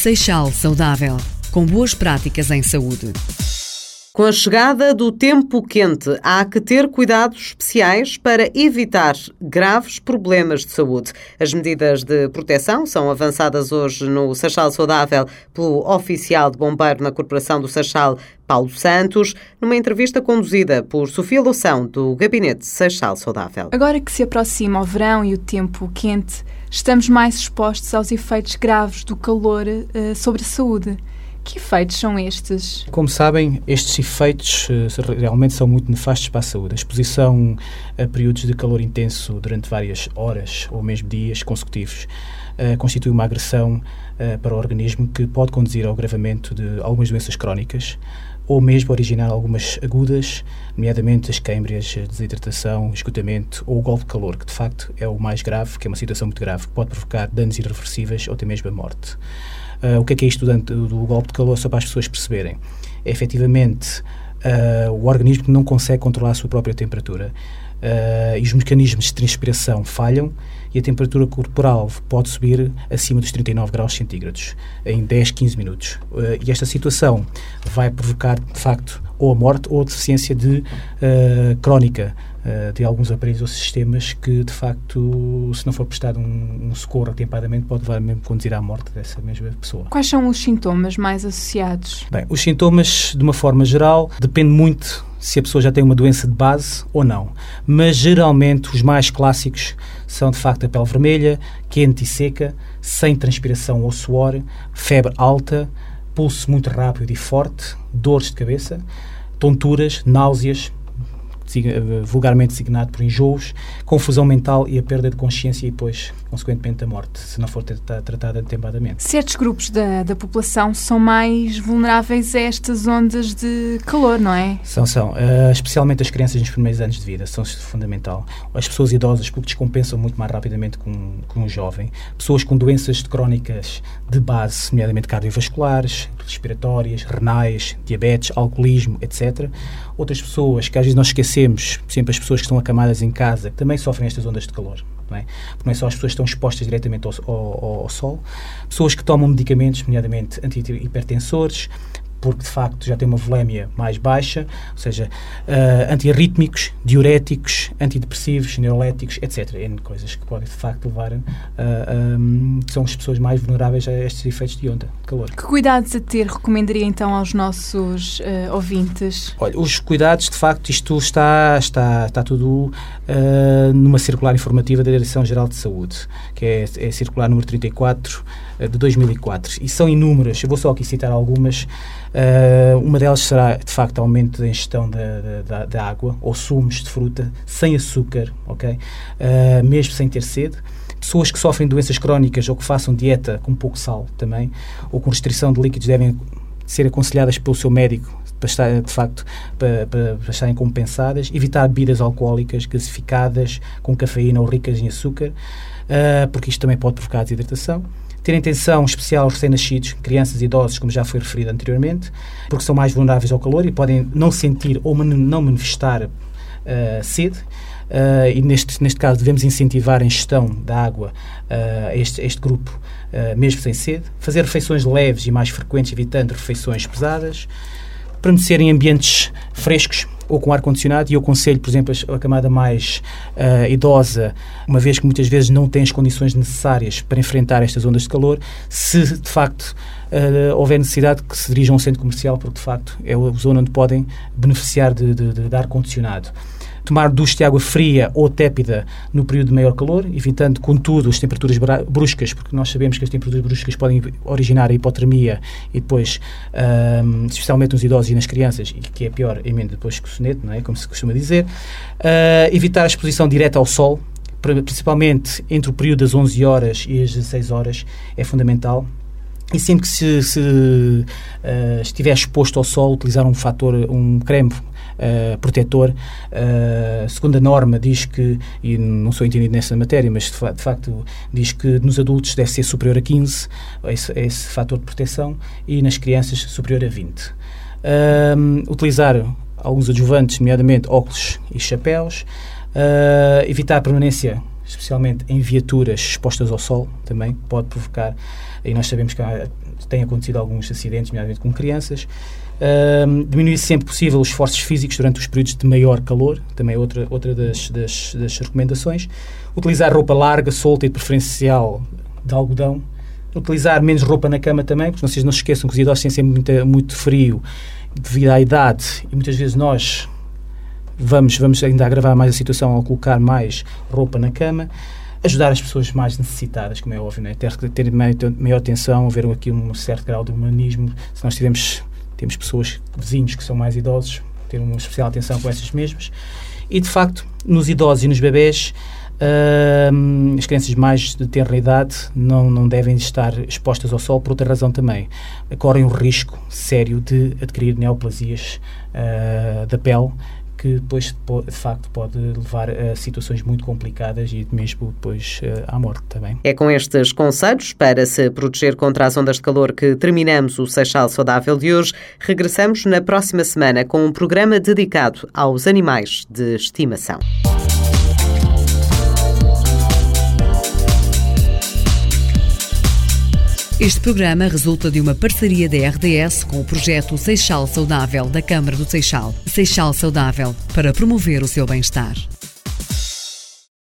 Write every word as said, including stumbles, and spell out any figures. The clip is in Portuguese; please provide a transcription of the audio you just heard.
Seixal Saudável, com boas práticas em saúde. Com a chegada do tempo quente, há que ter cuidados especiais para evitar graves problemas de saúde. As medidas de proteção são avançadas hoje no Seixal Saudável pelo oficial de bombeiro na Corporação do Seixal, Paulo Santos, numa entrevista conduzida por Sofia Loção, do Gabinete Seixal Saudável. Agora que se aproxima o verão e o tempo quente, estamos mais expostos aos efeitos graves do calor uh, sobre a saúde. Que efeitos são estes? Como sabem, estes efeitos uh, realmente são muito nefastos para a saúde. A exposição a períodos de calor intenso durante várias horas ou mesmo dias consecutivos uh, constitui uma agressão uh, para o organismo que pode conduzir ao agravamento de algumas doenças crónicas ou mesmo originar algumas agudas, nomeadamente as queimbras, a desidratação, esgotamento ou o golpe de calor, que de facto é o mais grave, que é uma situação muito grave, que pode provocar danos irreversíveis ou até mesmo a morte. Uh, o que é que é isto do, do golpe de calor, só para as pessoas perceberem? É efetivamente uh, o organismo que não consegue controlar a sua própria temperatura uh, e os mecanismos de transpiração falham e a temperatura corporal pode subir acima dos trinta e nove graus centígrados em dez, quinze minutos. Uh, e esta situação vai provocar, de facto, ou a morte ou a deficiência de, uh, crónica uh, de alguns aparelhos ou sistemas que, de facto, se não for prestado um, um socorro atempadamente, pode levar mesmo conduzir à morte dessa mesma pessoa. Quais são os sintomas mais associados? Bem, os sintomas, de uma forma geral, depende muito se a pessoa já tem uma doença de base ou não. Mas, geralmente, os mais clássicos são, de facto, a pele vermelha, quente e seca, sem transpiração ou suor, febre alta, pulso muito rápido e forte, dores de cabeça, tonturas, náuseas, vulgarmente designado por enjoos, confusão mental e a perda de consciência e depois, consequentemente, a morte, se não for tratada atempadamente. Certos grupos da, da população são mais vulneráveis a estas ondas de calor, não é? São, são. Uh, especialmente as crianças nos primeiros anos de vida, são fundamental. As pessoas idosas, porque descompensam muito mais rapidamente que um, que um jovem. Pessoas com doenças crónicas de base, nomeadamente cardiovasculares, respiratórias, renais, diabetes, alcoolismo, etcétera. Outras pessoas que às vezes nós esquecemos, por exemplo, as pessoas que estão acamadas em casa, que também sofrem estas ondas de calor. Não é? Porque não é só as pessoas que estão expostas diretamente ao, ao, ao sol, pessoas que tomam medicamentos, nomeadamente antihipertensores, porque de facto já têm uma volémia mais baixa, ou seja, uh, antiarrítmicos, diuréticos, antidepressivos, neuroléticos, etcétera. N coisas que podem de facto levar a, uh, um, são as pessoas mais vulneráveis a estes efeitos de onda de calor. Que cuidados a ter recomendaria então aos nossos uh, ouvintes? Olha, os cuidados, de facto, isto está, está, está tudo uh, numa circular informativa da Direção-Geral de Saúde, que é, é a circular número trinta e quatro uh, de dois mil e quatro, e são inúmeras, eu vou só aqui citar algumas. Uh, uma delas será, de facto, aumento da ingestão da, da, da água ou sumos de fruta sem açúcar, ok? Uh, mesmo sem ter sede. Pessoas que sofrem doenças crónicas ou que façam dieta com pouco sal também, ou com restrição de líquidos, devem ser aconselhadas pelo seu médico para estar, de facto, para, para, para estarem compensadas. Evitar bebidas alcoólicas, gasificadas, com cafeína ou ricas em açúcar, uh, porque isto também pode provocar desidratação. Ter atenção especial aos recém-nascidos, crianças e idosos, como já foi referido anteriormente, porque são mais vulneráveis ao calor e podem não sentir ou não manifestar uh, sede. Uh, e neste, neste caso devemos incentivar a ingestão da água uh, a este, este grupo, uh, mesmo sem sede. Fazer refeições leves e mais frequentes, evitando refeições pesadas. Permanecer em ambientes frescos ou com ar-condicionado, e eu aconselho, por exemplo, a camada mais uh, idosa, uma vez que muitas vezes não tem as condições necessárias para enfrentar estas ondas de calor, se de facto uh, houver necessidade, que se dirijam a um centro comercial, porque de facto é a zona onde podem beneficiar de, de, de, de ar-condicionado. Tomar duche de água fria ou tépida no período de maior calor, evitando, contudo, as temperaturas bruscas, porque nós sabemos que as temperaturas bruscas podem originar a hipotermia e depois, um, especialmente nos idosos e nas crianças, e que é pior, emenda depois que o soneto, não é? Como se costuma dizer. Uh, evitar a exposição direta ao sol, principalmente entre o período das onze horas e as dezasseis horas, é fundamental. E sempre que se, se uh, estiver exposto ao sol, utilizar um fator, um creme Uh, protetor, uh, segundo a norma diz que, e não sou entendido nessa matéria, mas de, fa- de facto diz que nos adultos deve ser superior a quinze, esse, esse fator de proteção, e nas crianças superior a vinte. Uh, utilizar alguns adjuvantes, nomeadamente óculos e chapéus, uh, evitar a permanência, especialmente em viaturas expostas ao sol, também pode provocar, e nós sabemos que há tem acontecido alguns acidentes, nomeadamente com crianças. Uh, diminuir sempre possível os esforços físicos durante os períodos de maior calor, também é outra, outra das, das, das recomendações. Utilizar roupa larga, solta e de preferencial de algodão. Utilizar menos roupa na cama também, porque vocês não se esqueçam que os idosos têm sempre muito, muito frio devido à idade, e muitas vezes nós vamos, vamos ainda agravar mais a situação ao colocar mais roupa na cama. Ajudar as pessoas mais necessitadas, como é óbvio, né? ter, ter maior atenção, haver aqui um certo grau de humanismo. Se nós tivermos temos pessoas, vizinhos que são mais idosos, ter uma especial atenção com essas mesmas. E, de facto, nos idosos e nos bebés, uh, as crianças mais de tenra idade não, não devem estar expostas ao sol por outra razão também. Correm o risco sério de adquirir neoplasias uh, da pele, que depois, de facto, pode levar a situações muito complicadas e mesmo depois à morte também. É com estes conselhos para se proteger contra as ondas de calor que terminamos o Seixal Saudável de hoje. Regressamos na próxima semana com um programa dedicado aos animais de estimação. Este programa resulta de uma parceria da R D S com o projeto Seixal Saudável da Câmara do Seixal. Seixal Saudável, para promover o seu bem-estar.